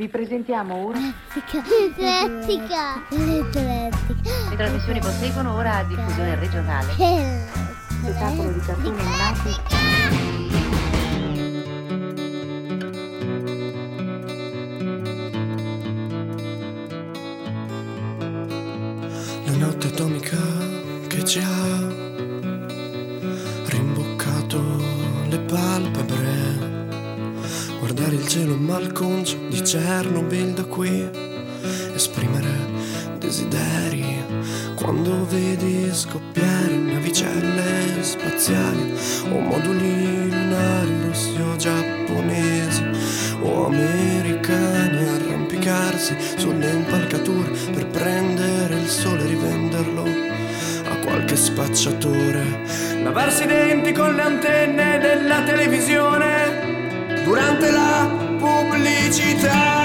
Vi presentiamo ora Eclettica. le trasmissioni proseguono ora a diffusione regionale. Spettacolo di cartoni animati. La notte atomica che ci ha rimboccato le palpebre, guardare il cielo malconcio di Chernobyl da qui, esprimere desideri quando vedi scoppiare navicelle spaziali o moduli lunari rossi o giapponesi o americani arrampicarsi sulle impalcature per prendere il sole e rivenderlo a qualche spacciatore, lavarsi i denti con le antenne della televisione durante la pubblicità.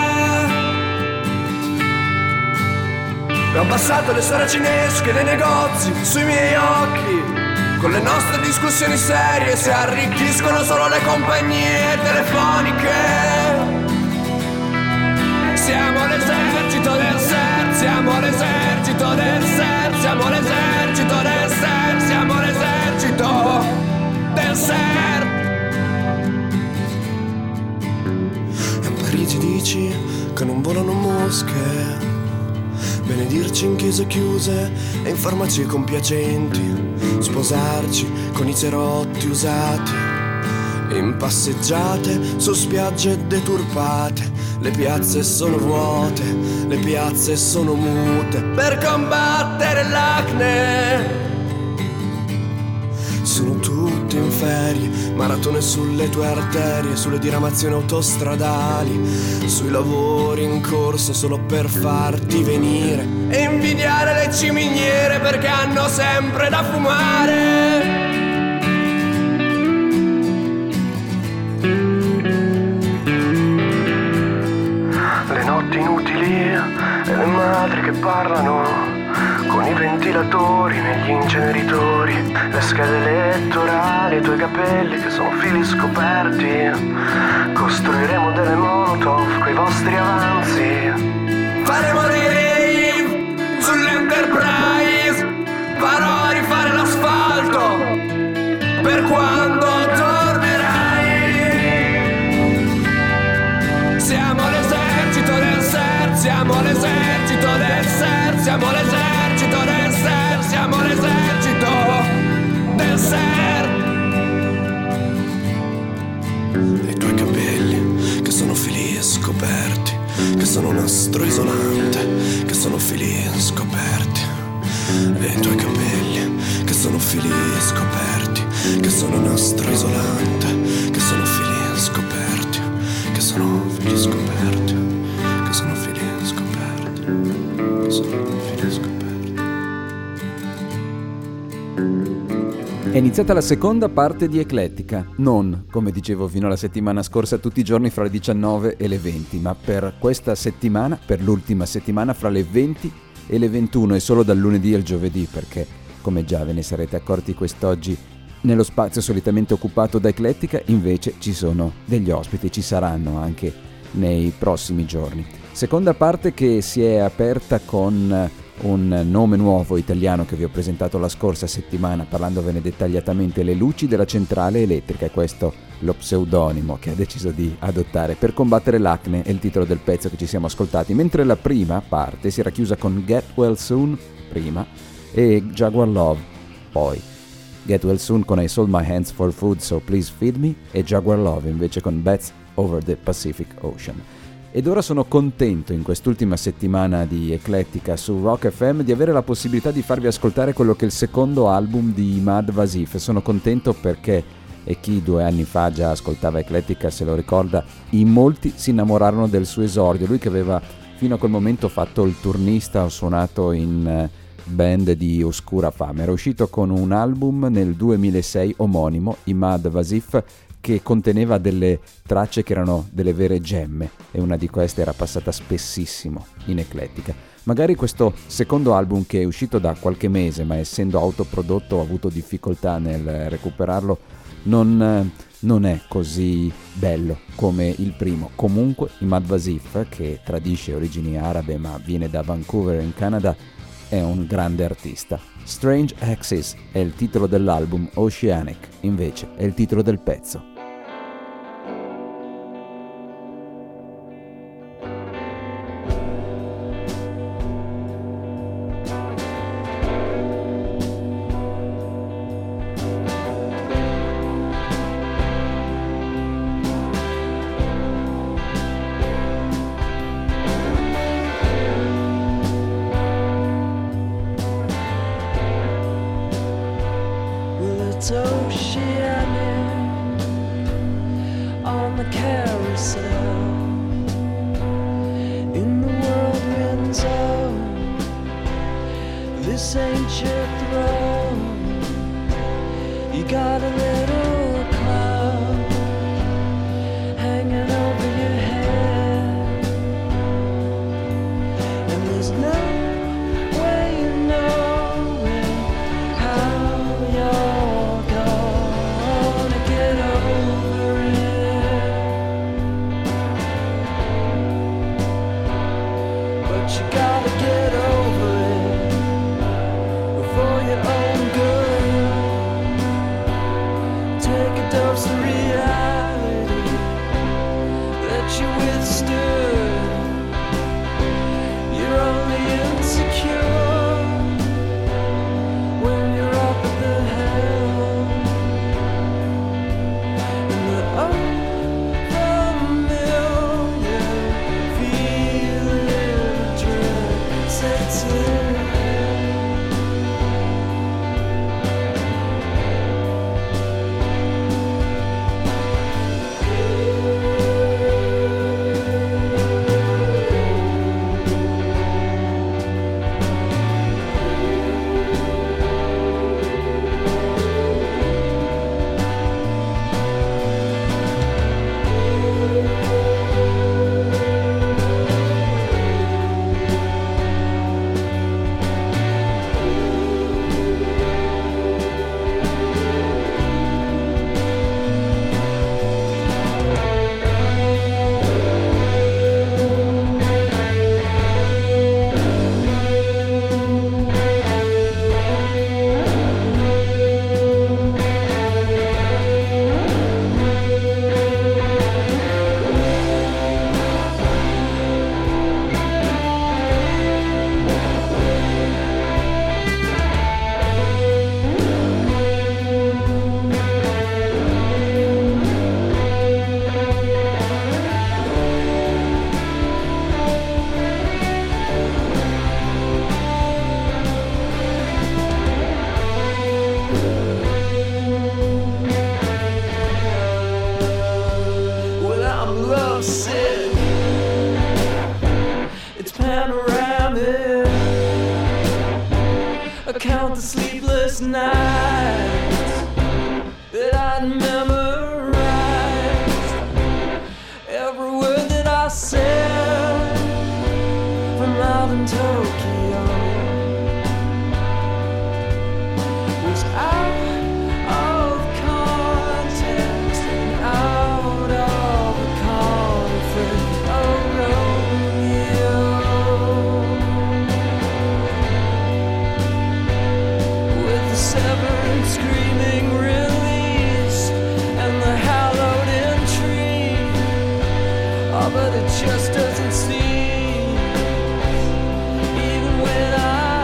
Ho abbassato le saracinesche dei negozi sui miei occhi, con le nostre discussioni serie si arricchiscono solo le compagnie telefoniche. Siamo l'esercito del ser, siamo l'esercito del ser, siamo l'esercito del ser, siamo l'esercito del ser. E a Parigi dici che non volano mosche, benedirci in chiese chiuse e in farmacie compiacenti, sposarci con i cerotti usati, in passeggiate su spiagge deturpate. Le piazze sono vuote, le piazze sono mute per combattere l'acne. Sono tutti in ferie, maratone sulle tue arterie, sulle diramazioni autostradali, sui lavori in corso solo per farti venire e invidiare le ciminiere perché hanno sempre da fumare. Le notti inutili e le madri che parlano con i ventilatori negli inceneritori, le schede elettorali, i tuoi capelli che sono fili scoperti. Costruiremo delle molotov coi vostri avanzi, faremo dei rave sull'Enterprise, farò rifare l'asfalto per quando tornerai. Siamo l'esercito del ser, siamo l'esercito del ser, siamo l'esercito del ser, siamo l'esercito del ser. E i tuoi capelli che sono fili scoperti, che sono nastro isolante, che sono fili scoperti. E i tuoi capelli che sono fili scoperti, che sono nastro isolante, che sono fili scoperti, che sono fili scoperti, che sono fili scoperti, che sono fili scoperti. È iniziata la seconda parte di Eclettica, non, come dicevo fino alla settimana scorsa, tutti i giorni fra le 19 e le 20, ma per questa settimana, per l'ultima settimana, fra le 20 e le 21 e solo dal lunedì al giovedì, perché, come già ve ne sarete accorti quest'oggi, nello spazio solitamente occupato da Eclettica invece ci sono degli ospiti, ci saranno anche nei prossimi giorni. Seconda parte che si è aperta con un nome nuovo italiano che vi ho presentato la scorsa settimana parlandovene dettagliatamente, Le luci della centrale elettrica, e questo lo pseudonimo che ha deciso di adottare per combattere l'acne, è il titolo del pezzo che ci siamo ascoltati, mentre la prima parte si era chiusa con Get Well Soon prima e Jaguar Love poi. Get Well Soon con I Sold My Hands for Food So Please Feed Me e Jaguar Love invece con Bats Over the Pacific Ocean. Ed ora sono contento in quest'ultima settimana di Eclettica su Rock FM di avere la possibilità di farvi ascoltare quello che è il secondo album di Imad Vasif. Sono contento perché, e chi 2 anni fa già ascoltava Eclettica se lo ricorda, in molti si innamorarono del suo esordio. Lui che aveva fino a quel momento fatto il turnista, ho suonato in band di oscura fama. Era uscito con un album nel 2006 omonimo, Imad Vasif, che conteneva delle tracce che erano delle vere gemme, e una di queste era passata spessissimo in Eclettica. Magari questo secondo album, che è uscito da qualche mese ma essendo autoprodotto ho avuto difficoltà nel recuperarlo, non è così bello come il primo. Comunque Imad Wasif, che tradisce origini arabe ma viene da Vancouver in Canada, è un grande artista. Strange Axis è il titolo dell'album, Oceanic invece è il titolo del pezzo. It's oceanic on the carousel in the whirlwind zone. This ain't your throne. You got a little cloud hanging over your head, and there's no way you know how you're gonna get over it. But you gotta get over it for your own good. Take a dose of reality that you withstood. You're only insecure when you're up at the helm. And the unfamiliar feeling of dread sets in. When I'm lovesick, it's panoramic. I count the sleepless nights that I memorized. Every word that I said from out in Tokyo was out of context and out of the conflict of Romeo. With the severed screaming release and the hallowed intrigue, oh, but it just doesn't seem, even when I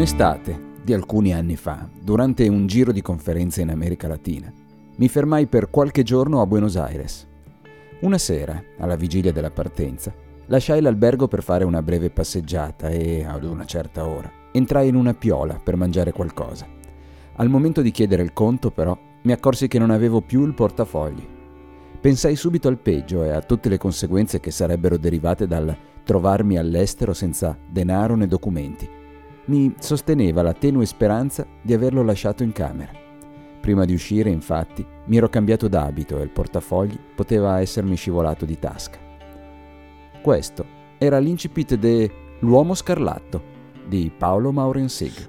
Un'estate di alcuni anni fa, durante un giro di conferenze in America Latina, mi fermai per qualche giorno a Buenos Aires. Una sera, alla vigilia della partenza, lasciai l'albergo per fare una breve passeggiata e, ad una certa ora, entrai in una piola per mangiare qualcosa. Al momento di chiedere il conto, però, mi accorsi che non avevo più il portafogli. Pensai subito al peggio e a tutte le conseguenze che sarebbero derivate dal trovarmi all'estero senza denaro né documenti. Mi sosteneva la tenue speranza di averlo lasciato in camera. Prima di uscire, infatti, mi ero cambiato d'abito e il portafogli poteva essermi scivolato di tasca. Questo era l'incipit de L'uomo scarlatto di Paolo Maurensig.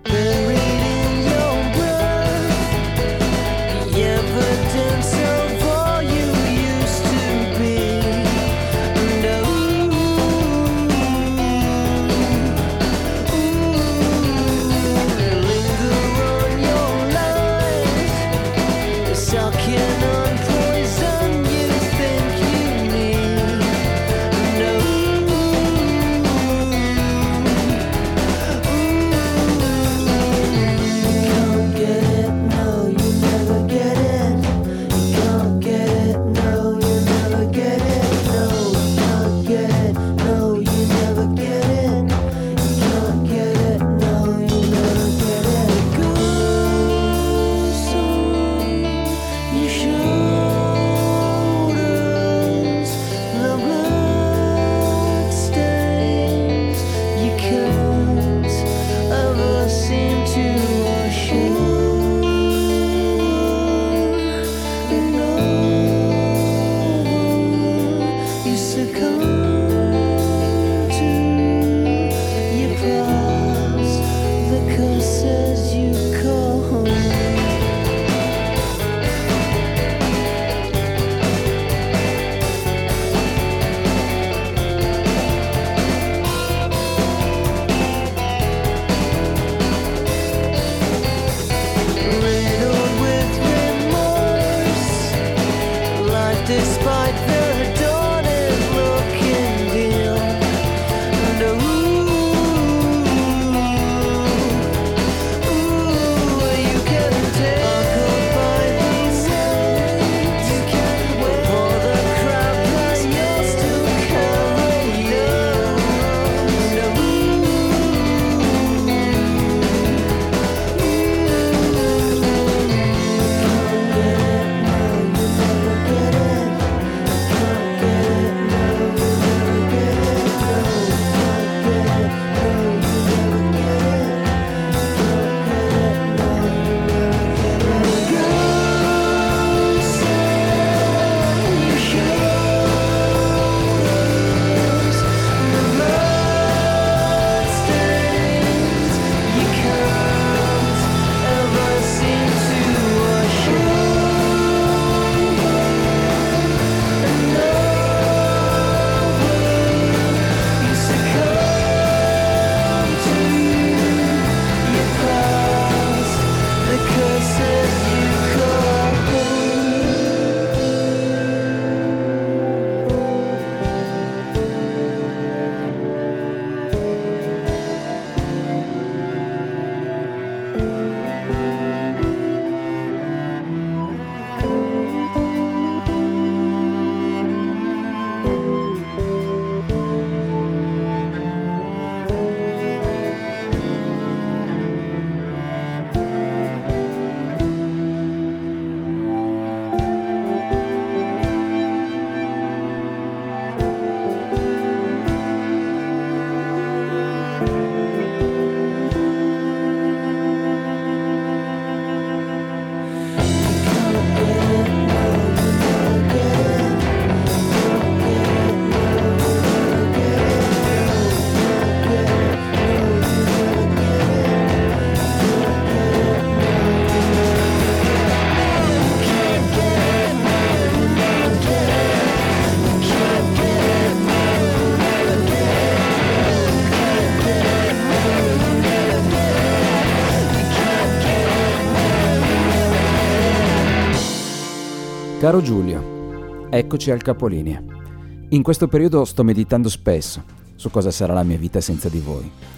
Caro Giulio, eccoci al capolinea. In questo periodo sto meditando spesso su cosa sarà la mia vita senza di voi.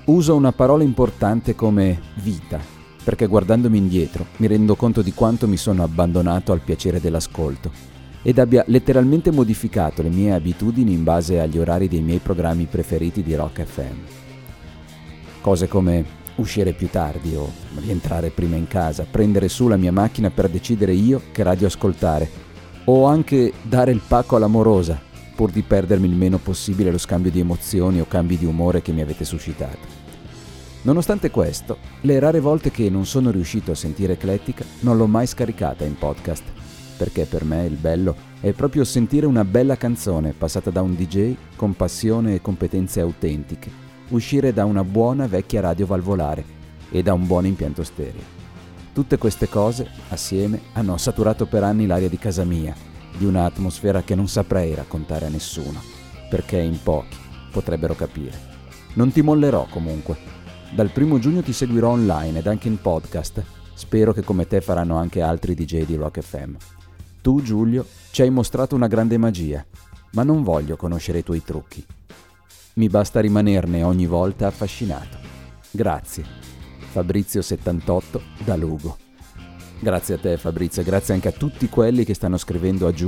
Uso una parola importante come vita, perché guardandomi indietro mi rendo conto di quanto mi sono abbandonato al piacere dell'ascolto ed abbia letteralmente modificato le mie abitudini in base agli orari dei miei programmi preferiti di Rock FM. Cose come uscire più tardi o rientrare prima in casa, prendere su la mia macchina per decidere io che radio ascoltare, o anche dare il pacco all'amorosa pur di perdermi il meno possibile lo scambio di emozioni o cambi di umore che mi avete suscitato. Nonostante questo, le rare volte che non sono riuscito a sentire Eclettica non l'ho mai scaricata in podcast, perché per me il bello è proprio sentire una bella canzone passata da un DJ con passione e competenze autentiche, uscire da una buona vecchia radio valvolare e da un buon impianto stereo. Tutte queste cose, assieme, hanno saturato per anni l'aria di casa mia, di un'atmosfera che non saprei raccontare a nessuno, perché in pochi potrebbero capire. Non ti mollerò comunque. Dal 1 giugno ti seguirò online ed anche in podcast. Spero che come te faranno anche altri DJ di Rock FM. Tu, Giulio, ci hai mostrato una grande magia, ma non voglio conoscere i tuoi trucchi. Mi basta rimanerne ogni volta affascinato. Grazie. Fabrizio 78 da Lugo. Grazie a te Fabrizio, grazie anche a tutti quelli che stanno scrivendo a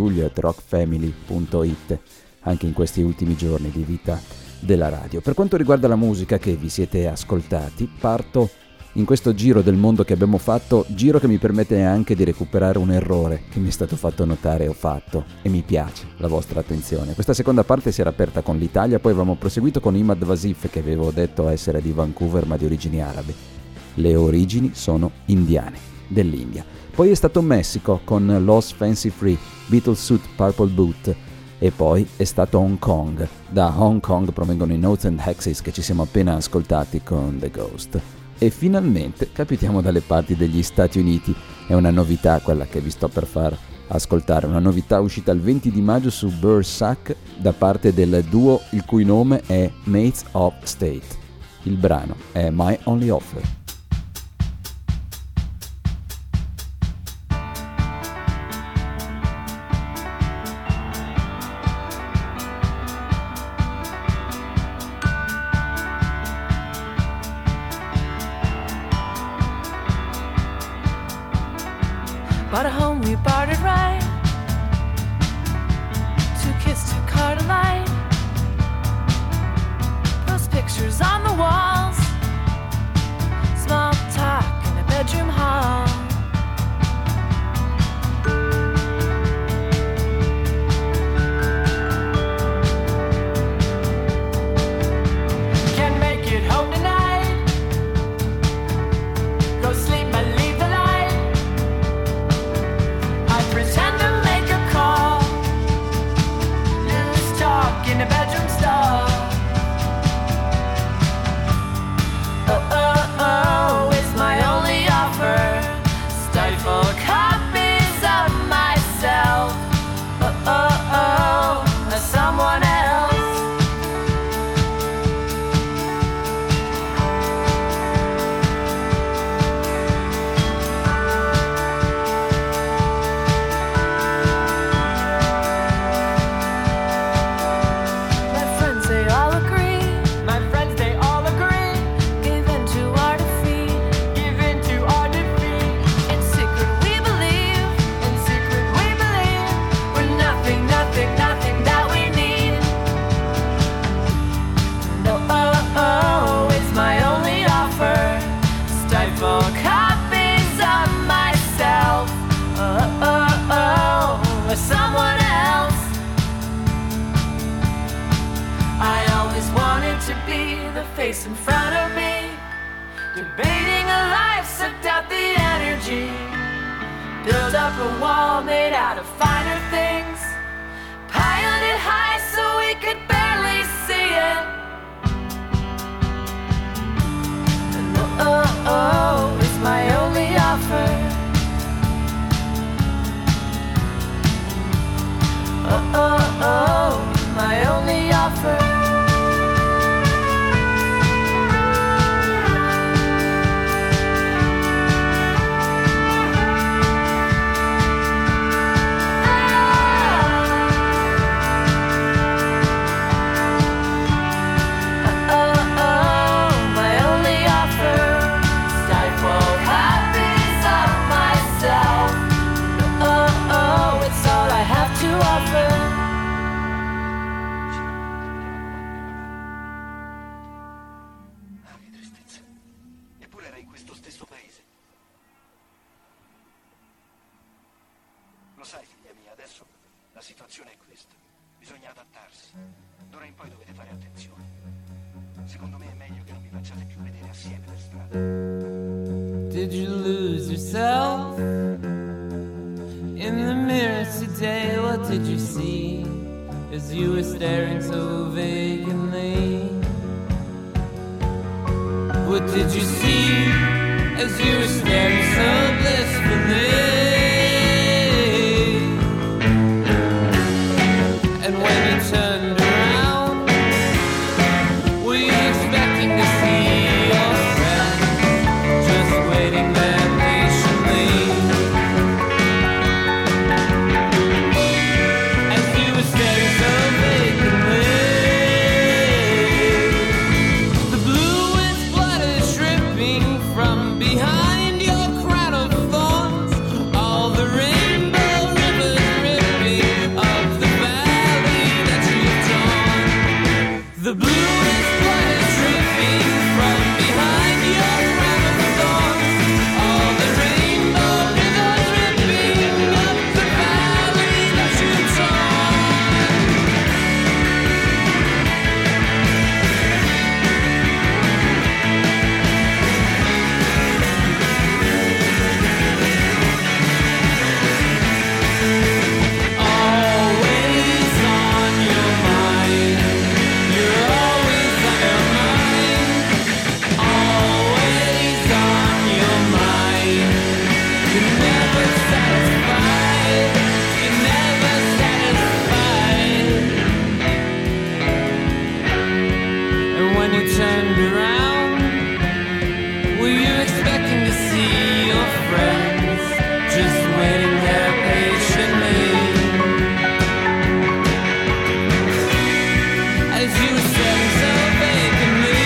giulio@rockfamily.it anche in questi ultimi giorni di vita della radio. Per quanto riguarda la musica che vi siete ascoltati, parto in questo giro del mondo che abbiamo fatto, giro che mi permette anche di recuperare un errore che mi è stato fatto notare e ho fatto, e mi piace la vostra attenzione. Questa seconda parte si era aperta con l'Italia, poi avevamo proseguito con Imad Wasif, che avevo detto essere di Vancouver ma di origini arabe. Le origini sono indiane, dell'India. Poi è stato Messico con Los Fancy Free, Beetlesuit Purple Boot, e poi è stato Hong Kong. Da Hong Kong provengono i Notes and Hexes che ci siamo appena ascoltati con The Ghost. E finalmente capitiamo dalle parti degli Stati Uniti. È una novità quella che vi sto per far ascoltare, una novità uscita il 20 di maggio su Bursack da parte del duo il cui nome è Mates of State. Il brano è My Only Offer. Bought a home, we bartered right. 2 kiss, 2 car to light. Those pictures on the walls. Small talk in a bedroom hall. Can't make it home tonight. Go sleep, but leave the light. I pretend to make a call. News talk in a bedroom stall. Oh, it's my only offer. Stifle copies of myself. Someone else. My friends, they all agree. My friends, they all agree. Give in to our defeat. Give in to our defeat. In secret we believe. In secret we believe. We're nothing, nothing, nothing that we need. No, it's my only offer. Stifle copies of myself. Someone else. I always wanted to be the face in front of me, debating a life, sucked out the energy, build up a wall made out of finer things, piled it high so we could barely see it. And it's my only offer. My only offer. questo stesso paese. Lo sai, figlia mia, adesso la situazione è questa. Bisogna adattarsi. D'ora in poi dovete fare attenzione. Secondo me è meglio che non vi facciate più vedere assieme per strada. Did you lose yourself in the mirror today? What did you see as you were staring so vacantly? What did you see as you were staring so blissfully? And when you turned around, were you expecting to see your friend just waiting there patiently? As you were staring so vacantly, the bluest blood is dripping from behind your crown of thorns. All the rainbow rivers ripping up the valley that you've drawn. The bluest blood is dripping from behind your crown of thorns. All the rainbow rivers ripping up the valley that you've drawn. Always on your mind. You're always on your mind. Always on your mind. You're never satisfied. You're never satisfied. And when you turned around, were you expecting to see your friends just waiting there patiently? As you were staring so vacantly,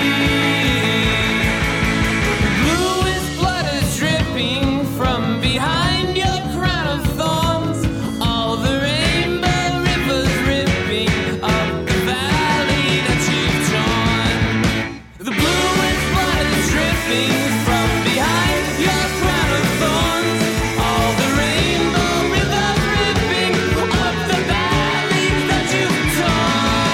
the bluest blood is dripping from behind your crown of thorns. All the rainbow rivers ripping up the valley that you've drawn. The bluest blood is dripping from behind your crown of thorns. All the rainbow rivers ripping up the valley that you've drawn.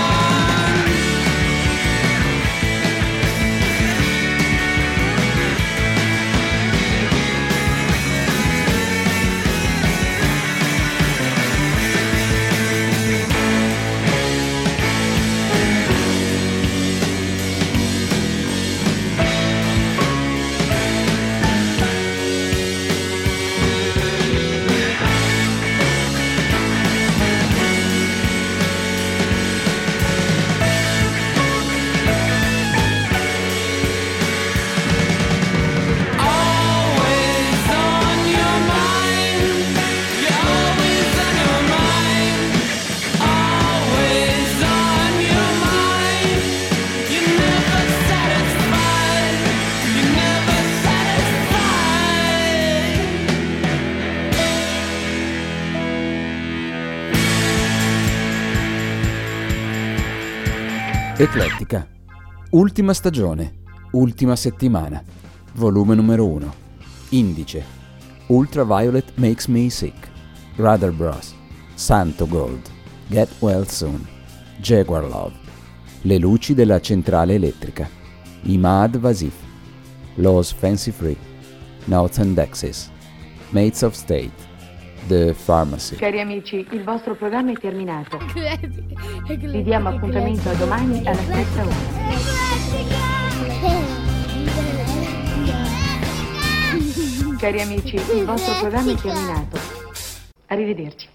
Always on your mind. You're always on your mind. Always on your mind. You're never satisfied. You're never satisfied. Eclettica. Ultima stagione, ultima settimana. Volume numero 1. Indice. Ultraviolet Makes Me Sick. Rudder Bros. Santo Gold. Get Well Soon. Jaguar Love. Le luci della centrale elettrica. Imad Vasif. Laws Fancy Free. Notes and Dexys. Mates of State. The Pharmacy. Cari amici, il vostro programma è terminato. Vi diamo appuntamento a domani alla stessa ora. Cari amici, il vostro programma è terminato. Arrivederci.